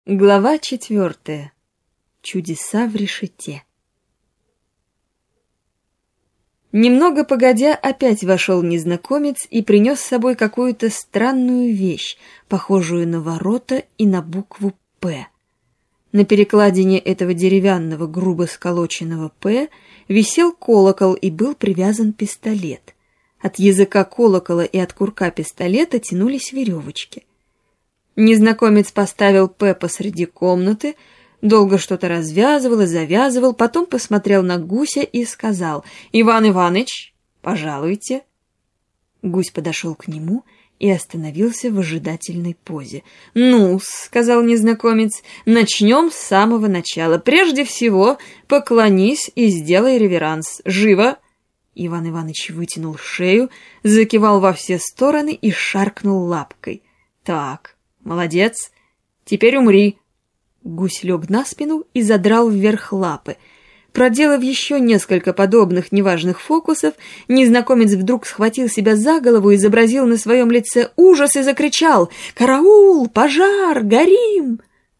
Глава 4. Чудеса в решете. Немного погодя, опять вошел незнакомец и принес с собой какую-то странную вещь, похожую на ворота и на букву «П». На перекладине этого деревянного, грубо сколоченного «П» висел колокол и был привязан пистолет. От языка колокола и от курка пистолета тянулись веревочки. Незнакомец поставил «П» посреди комнаты, долго что-то развязывал и завязывал, потом посмотрел на гуся и сказал: «Иван Иваныч, пожалуйте». Гусь подошел к нему и остановился в ожидательной позе. «Ну-с», — сказал незнакомец, — «начнем с самого начала. Прежде всего поклонись и сделай реверанс. Живо!» Иван Иваныч вытянул шею, закивал во все стороны и шаркнул лапкой. «Так, молодец, теперь умри». Гусь лег на спину и задрал вверх лапы. Проделав еще несколько подобных неважных фокусов, незнакомец вдруг схватил себя за голову, изобразил на своем лице ужас и закричал: «Караул! Пожар! Горим!»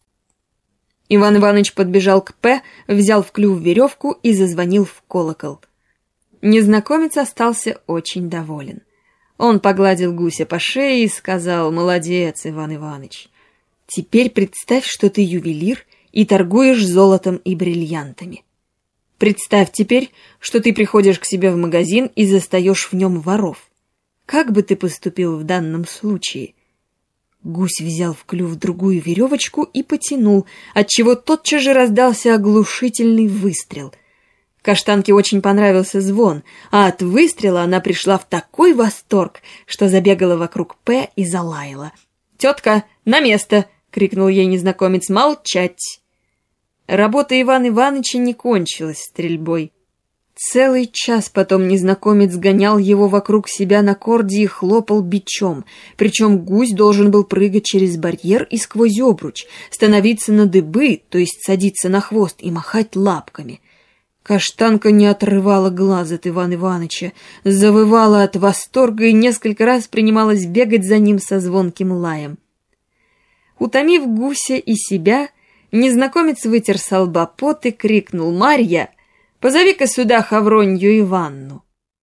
Иван Иваныч подбежал к «П», взял в клюв веревку и зазвонил в колокол. Незнакомец остался очень доволен. Он погладил гуся по шее и сказал: «Молодец, Иван Иваныч. Теперь представь, что ты ювелир и торгуешь золотом и бриллиантами. Представь теперь, что ты приходишь к себе в магазин и застаешь в нем воров. Как бы ты поступил в данном случае?» Гусь взял в клюв другую веревочку и потянул, отчего тотчас же раздался оглушительный выстрел. Каштанке очень понравился звон, а от выстрела она пришла в такой восторг, что забегала вокруг «П» и залаяла. «Тетка, на место!» — крикнул ей незнакомец. «Молчать!» Работа Ивана Иваныча не кончилась стрельбой. Целый час потом незнакомец гонял его вокруг себя на корде и хлопал бичом, причем гусь должен был прыгать через барьер и сквозь обруч, становиться на дыбы, то есть садиться на хвост и махать лапками. Каштанка не отрывала глаз от Ивана Иваныча, завывала от восторга и несколько раз принималась бегать за ним со звонким лаем. Утомив гуся и себя, незнакомец вытер со лба пот и крикнул: «Марья, позови-ка сюда Хавронью Иванну».